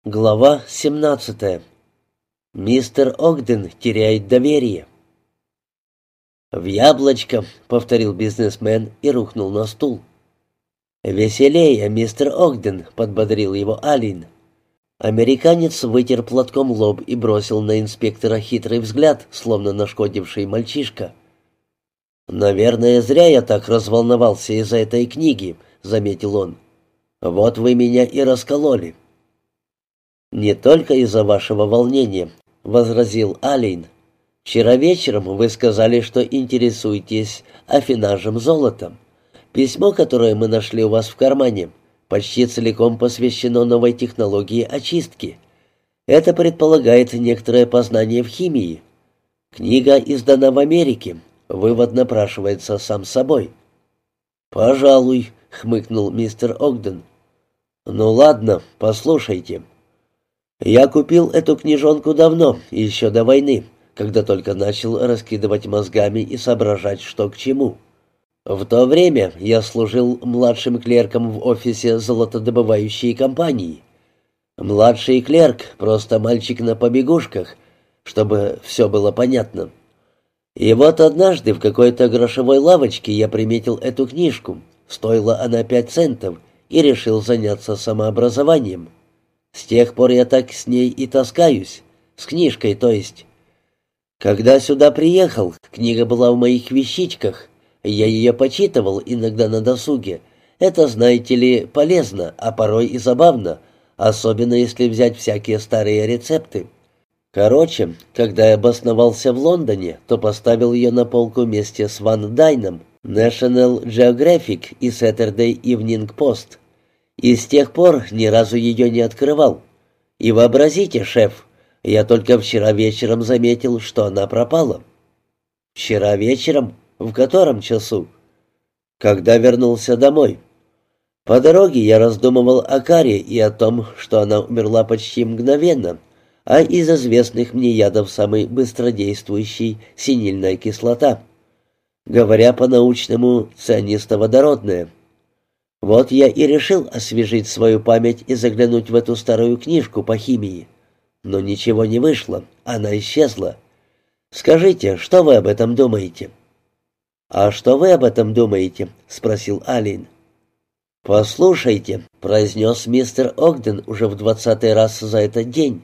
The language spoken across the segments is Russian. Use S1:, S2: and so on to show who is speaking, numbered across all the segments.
S1: Глава 17. Мистер Огден теряет доверие. «В яблочко», — повторил бизнесмен и рухнул на стул. «Веселее, мистер Огден», — подбодрил его Алин. Американец вытер платком лоб и бросил на инспектора хитрый взгляд, словно нашкодивший мальчишка. «Наверное, зря я так разволновался из-за этой книги», — заметил он. «Вот вы меня и раскололи». «Не только из-за вашего волнения», — возразил Алин. «Вчера вечером вы сказали, что интересуетесь афинажем золотом. Письмо, которое мы нашли у вас в кармане, почти целиком посвящено новой технологии очистки. Это предполагает некоторое познание в химии. Книга издана в Америке. Вывод напрашивается сам собой». «Пожалуй», — хмыкнул мистер Огден. «Ну ладно, послушайте. Я купил эту книжонку давно, еще до войны, когда только начал раскидывать мозгами и соображать, что к чему. В то время я служил младшим клерком в офисе золотодобывающей компании. Младший клерк, просто мальчик на побегушках, чтобы все было понятно. И вот однажды в какой-то грошевой лавочке я приметил эту книжку. Стоила она 5 центов, и решил заняться самообразованием. С тех пор я так с ней и таскаюсь. С книжкой, то есть. Когда сюда приехал, книга была в моих вещичках. Я ее почитывал иногда на досуге. Это, знаете ли, полезно, а порой и забавно, особенно если взять всякие старые рецепты. Короче, когда я обосновался в Лондоне, то поставил ее на полку вместе с Ван Дайном, National Geographic и Saturday Evening Post. И с тех пор ни разу ее не открывал. И вообразите, шеф, я только вчера вечером заметил, что она пропала». «Вчера вечером? В котором часу?» «Когда вернулся домой. По дороге я раздумывал о Каре и о том, что она умерла почти мгновенно, а из известных мне ядов самый быстродействующий — синильная кислота. Говоря по-научному, цианистоводородная. Вот я и решил освежить свою память и заглянуть в эту старую книжку по химии. Но ничего не вышло, она исчезла. Скажите, что вы об этом думаете?» «А что вы об этом думаете?» — спросил Алин. «Послушайте», — произнес мистер Огден уже в 20-й раз за этот день.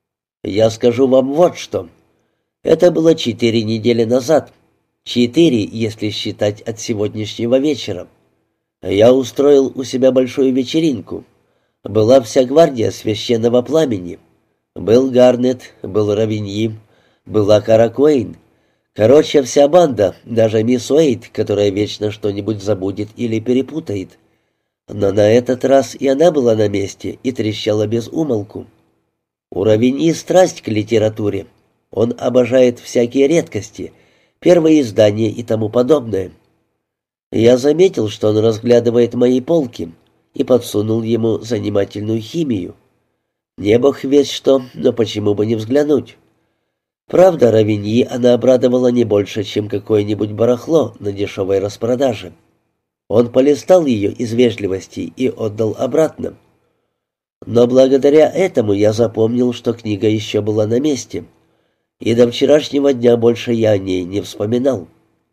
S1: «Я скажу вам вот что. Это было 4 недели назад. 4, если считать от сегодняшнего вечера. Я устроил у себя большую вечеринку. Была вся гвардия священного пламени. Был Гарнет, был Равиньи, была Кара Куэйн. Короче, вся банда, даже мисс Уэйт, которая вечно что-нибудь забудет или перепутает. Но на этот раз и она была на месте и трещала без умолку. У Равиньи страсть к литературе. Он обожает всякие редкости, первые издания и тому подобное. Я заметил, что он разглядывает мои полки, и подсунул ему занимательную химию. Не бог весть что, но почему бы не взглянуть? Правда, Равиньи она обрадовала не больше, чем какое-нибудь барахло на дешевой распродаже. Он полистал ее из вежливости и отдал обратно. Но благодаря этому я запомнил, что книга еще была на месте, и до вчерашнего дня больше я о ней не вспоминал.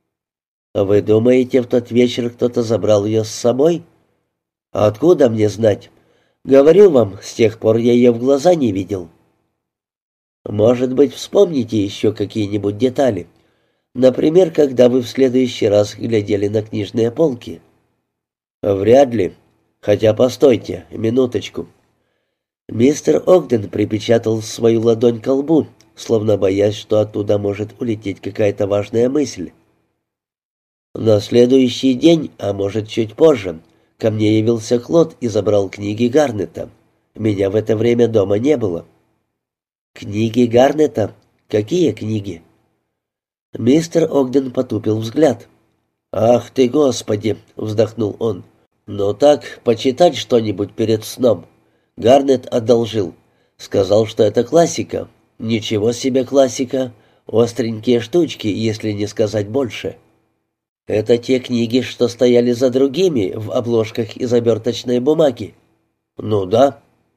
S1: «Вы думаете, в тот вечер кто-то забрал ее с собой?» «Откуда мне знать? Говорю вам, с тех пор я ее в глаза не видел». «Может быть, вспомните еще какие-нибудь детали? Например, когда вы в следующий раз глядели на книжные полки?» «Вряд ли. Хотя, постойте, минуточку». Мистер Огден припечатал свою ладонь к лбу, словно боясь, что оттуда может улететь какая-то важная мысль. На следующий день, а может чуть позже, ко мне явился Клод и забрал книги Гарнета. Меня в это время дома не было. «Книги Гарнета? Какие книги?» Мистер Огден потупил взгляд. «Ах ты, Господи!» — вздохнул он. «Ну так, почитать что-нибудь перед сном». Гарнет одолжил. Сказал, что это классика. Ничего себе классика. Остренькие штучки, если не сказать больше. «Это те книги, что стояли за другими в обложках из оберточной бумаги?» «Ну да».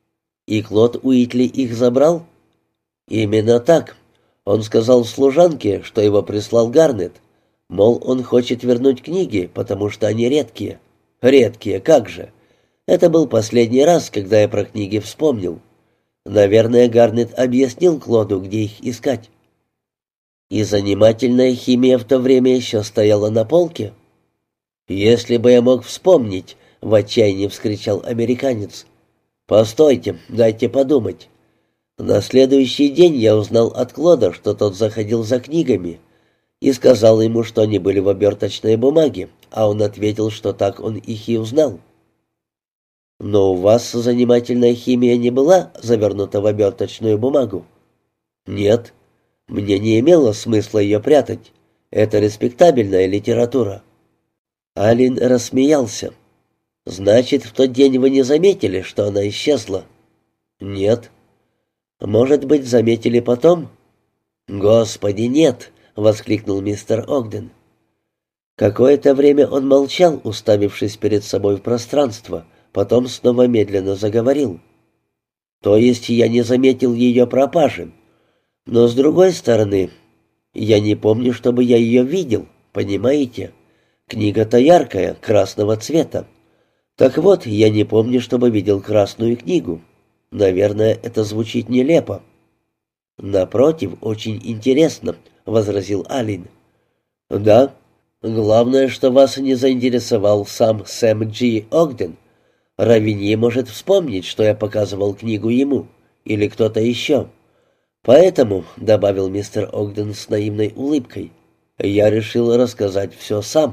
S1: И Клод Уитли их забрал? Именно так. Он сказал служанке, что его прислал Гарнет. Мол, он хочет вернуть книги, потому что они редкие. Редкие, как же. Это был последний раз, когда я про книги вспомнил. Наверное, Гарнет объяснил Клоду, где их искать. И занимательная химия в то время еще стояла на полке. «Если бы я мог вспомнить», — в отчаянии вскричал американец. «Постойте, дайте подумать. На следующий день я узнал от Клода, что тот заходил за книгами, и сказал ему, что они были в оберточной бумаге, а он ответил, что так он их и узнал. Но у вас занимательная химия не была завернута в оберточную бумагу? Нет. Мне не имело смысла ее прятать. Это респектабельная литература. Алин рассмеялся. Значит, в тот день вы не заметили, что она исчезла? Нет. Может быть, заметили потом? Господи, нет, воскликнул мистер Огден. Какое-то время он молчал, уставившись перед собой в пространство, потом снова медленно заговорил. То есть я не заметил ее пропажи. Но, с другой стороны, я не помню, чтобы я ее видел, понимаете? Книга-то яркая, красного цвета. Так вот, я не помню, чтобы видел красную книгу. Наверное, это звучит нелепо. Напротив, очень интересно, возразил Алин. Да, главное, что вас не заинтересовал сам Сэм Джи Огден. Равиньи может вспомнить, что я показывал книгу ему, или кто-то еще. Поэтому, — добавил мистер Огден с наивной улыбкой, — я решил рассказать все сам.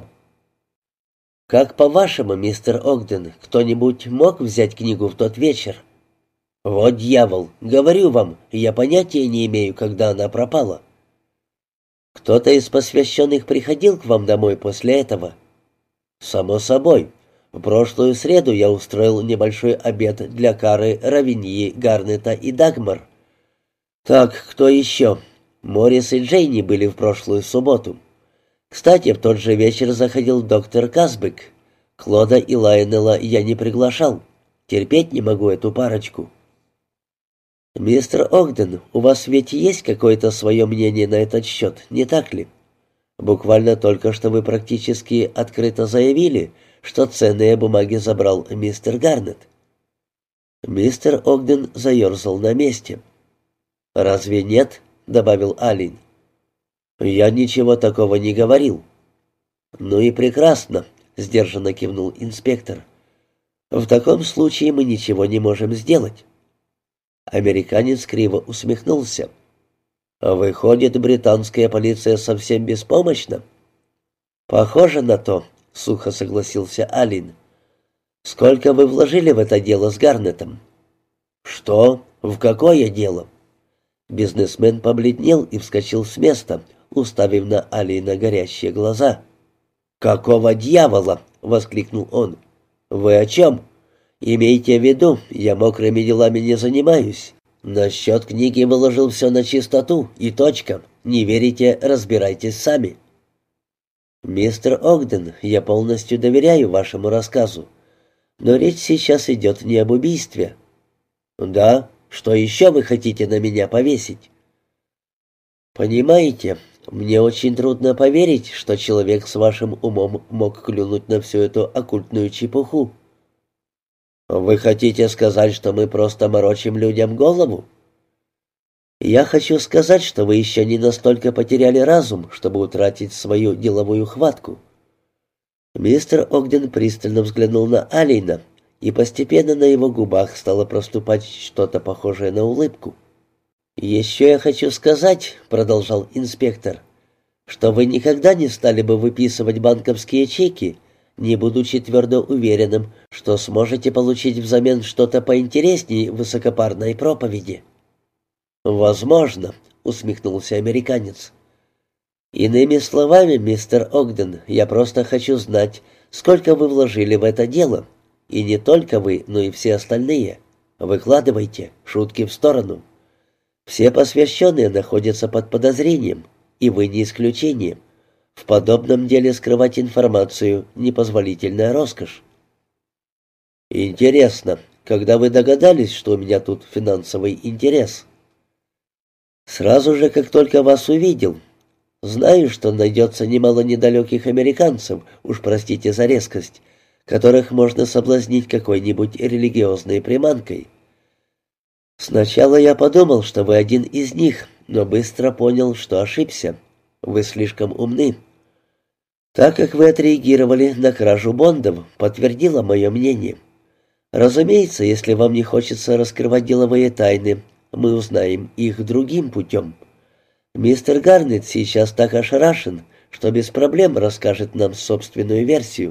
S1: Как по-вашему, мистер Огден, кто-нибудь мог взять книгу в тот вечер? Вот дьявол, говорю вам, я понятия не имею, когда она пропала. Кто-то из посвященных приходил к вам домой после этого? Само собой. В прошлую среду я устроил небольшой обед для Кары, Равиньи, Гарнета и Дагмар. Так, кто еще? Моррис и Джейни были в прошлую субботу. Кстати, в тот же вечер заходил доктор Казбек. Клода и Лайонела я не приглашал. Терпеть не могу эту парочку. «Мистер Огден, у вас ведь есть какое-то свое мнение на этот счет, не так ли? Буквально только что вы практически открыто заявили, что ценные бумаги забрал мистер Гарнет». Мистер Огден заерзал на месте. «Разве нет?» — добавил Алин. «Я ничего такого не говорил». «Ну и прекрасно», — сдержанно кивнул инспектор. «В таком случае мы ничего не можем сделать». Американец криво усмехнулся. «Выходит, британская полиция совсем беспомощна?» «Похоже на то», — сухо согласился Алин. «Сколько вы вложили в это дело с Гарнетом?» «Что? В какое дело?» Бизнесмен побледнел и вскочил с места, уставив на Алина горящие глаза. «Какого дьявола?» — воскликнул он. «Вы о чем?» «Имейте в виду, я мокрыми делами не занимаюсь. Насчет книги выложил все на чистоту, и точка. Не верите, разбирайтесь сами». «Мистер Огден, я полностью доверяю вашему рассказу. Но речь сейчас идет не об убийстве». «Да? Что еще вы хотите на меня повесить?» «Понимаете, мне очень трудно поверить, что человек с вашим умом мог клюнуть на всю эту оккультную чепуху». «Вы хотите сказать, что мы просто морочим людям голову?» «Я хочу сказать, что вы еще не настолько потеряли разум, чтобы утратить свою деловую хватку». Мистер Огден пристально взглянул на Алина, и постепенно на его губах стало проступать что-то похожее на улыбку. «Еще я хочу сказать, — продолжал инспектор, — что вы никогда не стали бы выписывать банковские чеки, не будучи твердо уверенным, что сможете получить взамен что-то поинтереснее высокопарной проповеди». «Возможно», — усмехнулся американец. «Иными словами, мистер Огден, я просто хочу знать, сколько вы вложили в это дело. И не только вы, но и все остальные. Выкладывайте, шутки в сторону. Все посвященные находятся под подозрением, и вы не исключение. В подобном деле скрывать информацию — непозволительная роскошь». «Интересно», когда вы догадались, что у меня тут финансовый интерес?» «Сразу же, как только вас увидел. Знаю, что найдется немало недалеких американцев, уж простите за резкость, которых можно соблазнить какой-нибудь религиозной приманкой. Сначала я подумал, что вы один из них, но быстро понял, что ошибся. Вы слишком умны. Так как вы отреагировали на кражу бондов, подтвердило мое мнение. Разумеется, если вам не хочется раскрывать деловые тайны, мы узнаем их другим путем. Мистер Гарнетт сейчас так ошарашен, что без проблем расскажет нам собственную версию».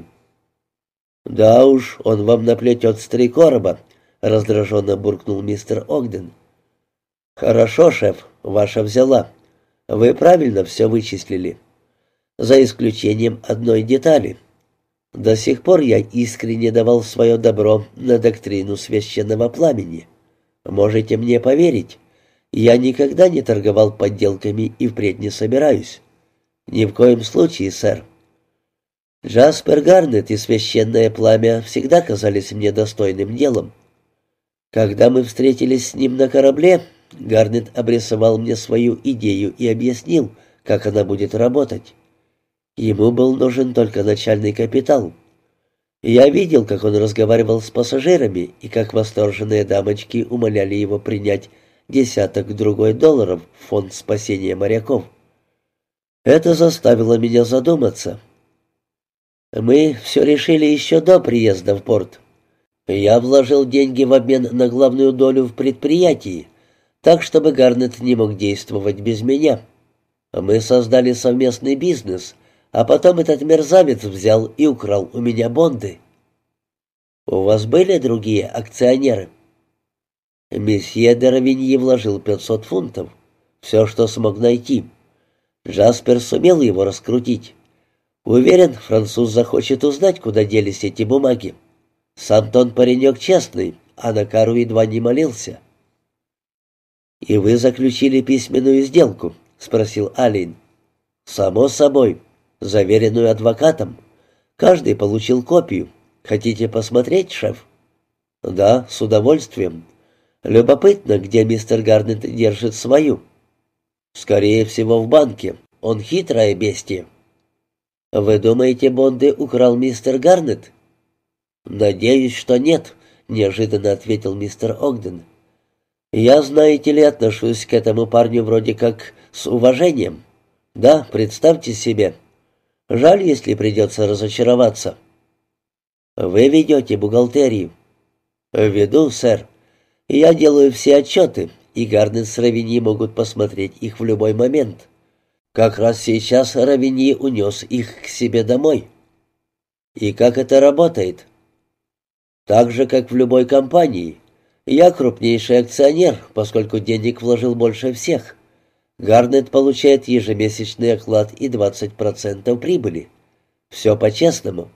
S1: «Да уж, он вам наплетет с 3 короба», — раздраженно буркнул мистер Огден. «Хорошо, шеф, ваша взяла. Вы правильно все вычислили. За исключением одной детали. До сих пор я искренне давал свое добро на доктрину священного пламени. Можете мне поверить, я никогда не торговал подделками и впредь не собираюсь. Ни в коем случае, сэр. Джаспер Гарнетт и священное пламя всегда казались мне достойным делом. Когда мы встретились с ним на корабле, Гарнетт обрисовал мне свою идею и объяснил, как она будет работать. Ему был нужен только начальный капитал. Я видел, как он разговаривал с пассажирами и как восторженные дамочки умоляли его принять $10 долларов в фонд спасения моряков. Это заставило меня задуматься. Мы все решили еще до приезда в порт. Я вложил деньги в обмен на главную долю в предприятии, так, чтобы Гарнетт не мог действовать без меня. Мы создали совместный бизнес, а потом этот мерзавец взял и украл у меня бонды. У вас были другие акционеры? Месье де Равиньи вложил 500 фунтов. Все, что смог найти. Джаспер сумел его раскрутить. Уверен, француз захочет узнать, куда делись эти бумаги. Сам-то он паренек честный, а на кару едва не молился. «И вы заключили письменную сделку?» — спросил Алин. «Само собой. Заверенную адвокатом. Каждый получил копию. Хотите посмотреть, шеф?» «Да, с удовольствием. Любопытно, где мистер Гарнетт держит свою». «Скорее всего, в банке. Он хитрое бестие». «Вы думаете, бонды украл мистер Гарнетт?» «Надеюсь, что нет», — неожиданно ответил мистер Огден. «Я, знаете ли, отношусь к этому парню вроде как с уважением. Да, представьте себе. Жаль, если придется разочароваться». «Вы ведете бухгалтерию?» «Веду, сэр. Я делаю все отчеты, и Гарнетт с Равиньи могут посмотреть их в любой момент. Как раз сейчас Равиньи унес их к себе домой». «И как это работает?» «Так же, как в любой компании. Я крупнейший акционер, поскольку денег вложил больше всех. Гарнетт получает ежемесячный оклад и 20% прибыли. Все по-честному».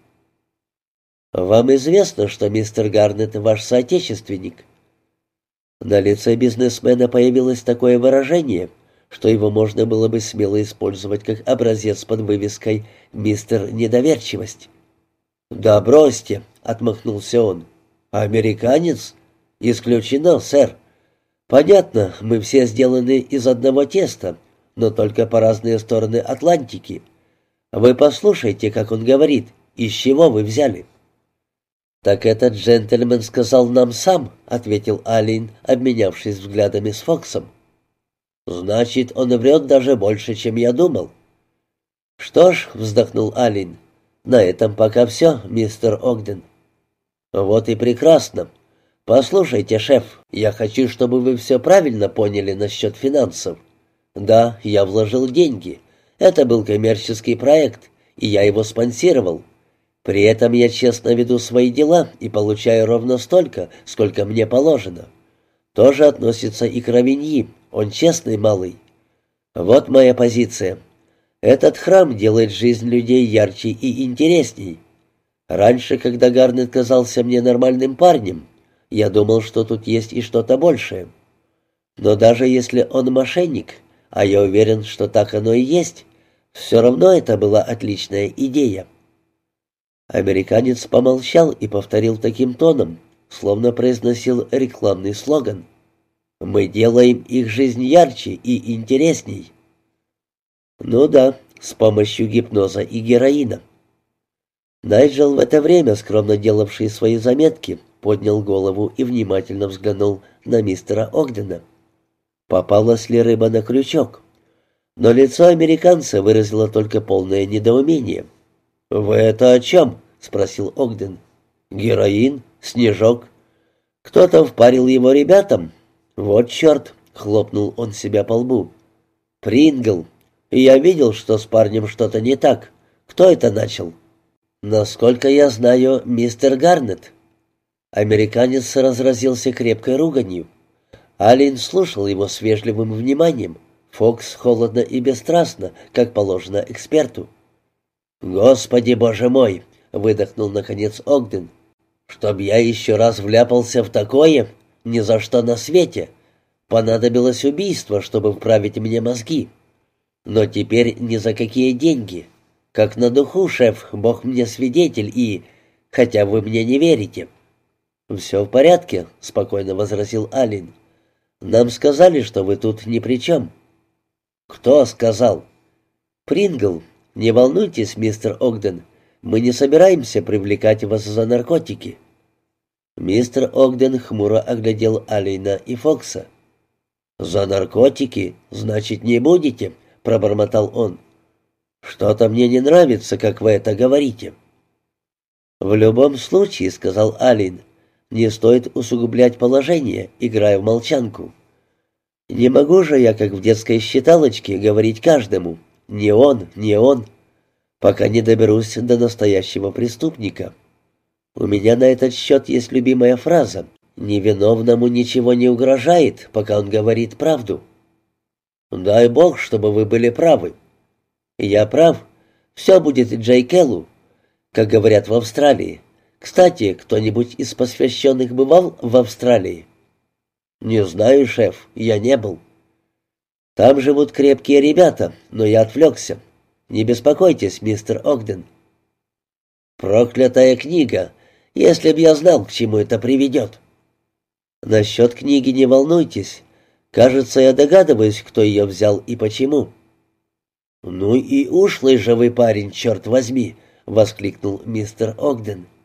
S1: «Вам известно, что мистер Гарнетт ваш соотечественник?» На лице бизнесмена появилось такое выражение, что его можно было бы смело использовать как образец под вывеской «Мистер Недоверчивость». «Да бросьте», — отмахнулся он. «Американец? Исключено, сэр. Понятно, мы все сделаны из одного теста, но только по разные стороны Атлантики. Вы послушайте, как он говорит, из чего вы взяли». «Так этот джентльмен сказал нам сам», — ответил Алин, обменявшись взглядами с Фоксом. «Значит, он врет даже больше, чем я думал». «Что ж», — вздохнул Алин, — «на этом пока все, мистер Огден». «Вот и прекрасно. Послушайте, шеф, я хочу, чтобы вы все правильно поняли насчет финансов. Да, я вложил деньги. Это был коммерческий проект, и я его спонсировал. При этом я честно веду свои дела и получаю ровно столько, сколько мне положено. Тоже относится и к Равиньи, он честный малый. Вот моя позиция. Этот храм делает жизнь людей ярче и интересней. Раньше, когда Гарнетт казался мне нормальным парнем, я думал, что тут есть и что-то большее. Но даже если он мошенник, а я уверен, что так оно и есть, все равно это была отличная идея». Американец помолчал и повторил таким тоном, словно произносил рекламный слоган. «Мы делаем их жизнь ярче и интересней». «Ну да, с помощью гипноза и героина». Найджел, в это время скромно делавший свои заметки, поднял голову и внимательно взглянул на мистера Огдена. Попалась ли рыба на крючок? Но лицо американца выразило только полное недоумение. «Вы это о чем?» — спросил Огден. «Героин? Снежок? Кто-то впарил его ребятам? Вот черт!» — хлопнул он себя по лбу. «Прингл. Я видел, что с парнем что-то не так. Кто это начал?» «Насколько я знаю, мистер Гарнет». Американец разразился крепкой руганью. Аллен слушал его с вежливым вниманием. Фокс холодно и бесстрастно, как положено эксперту. «Господи, боже мой!» — выдохнул наконец Огден. «Чтоб я еще раз вляпался в такое? Ни за что на свете! Понадобилось убийство, чтобы вправить мне мозги. Но теперь ни за какие деньги. Как на духу, шеф, Бог мне свидетель и... Хотя вы мне не верите». «Все в порядке», — спокойно возразил Аллен. «Нам сказали, что вы тут ни при чем». «Кто сказал?» «Прингл. Не волнуйтесь, мистер Огден. Мы не собираемся привлекать вас за наркотики». Мистер Огден хмуро оглядел Аллена и Фокса. «За наркотики? Значит, не будете?» — пробормотал он. «Что-то мне не нравится, как вы это говорите». «В любом случае, — сказал Аллен, — не стоит усугублять положение, играя в молчанку. Не могу же я, как в детской считалочке, говорить каждому: не он, не он, пока не доберусь до настоящего преступника. У меня на этот счет есть любимая фраза: невиновному ничего не угрожает, пока он говорит правду». «Дай Бог, чтобы вы были правы». «Я прав. Все будет Джей Келлу, как говорят в Австралии. Кстати, кто-нибудь из посвященных бывал в Австралии?» «Не знаю, шеф, я не был». «Там живут крепкие ребята, но я отвлекся. Не беспокойтесь, мистер Огден». «Проклятая книга! Если б я знал, к чему это приведет». «Насчет книги не волнуйтесь. Кажется, я догадываюсь, кто ее взял и почему». «Ну и ушлый же вы парень, черт возьми!» — воскликнул мистер Огден.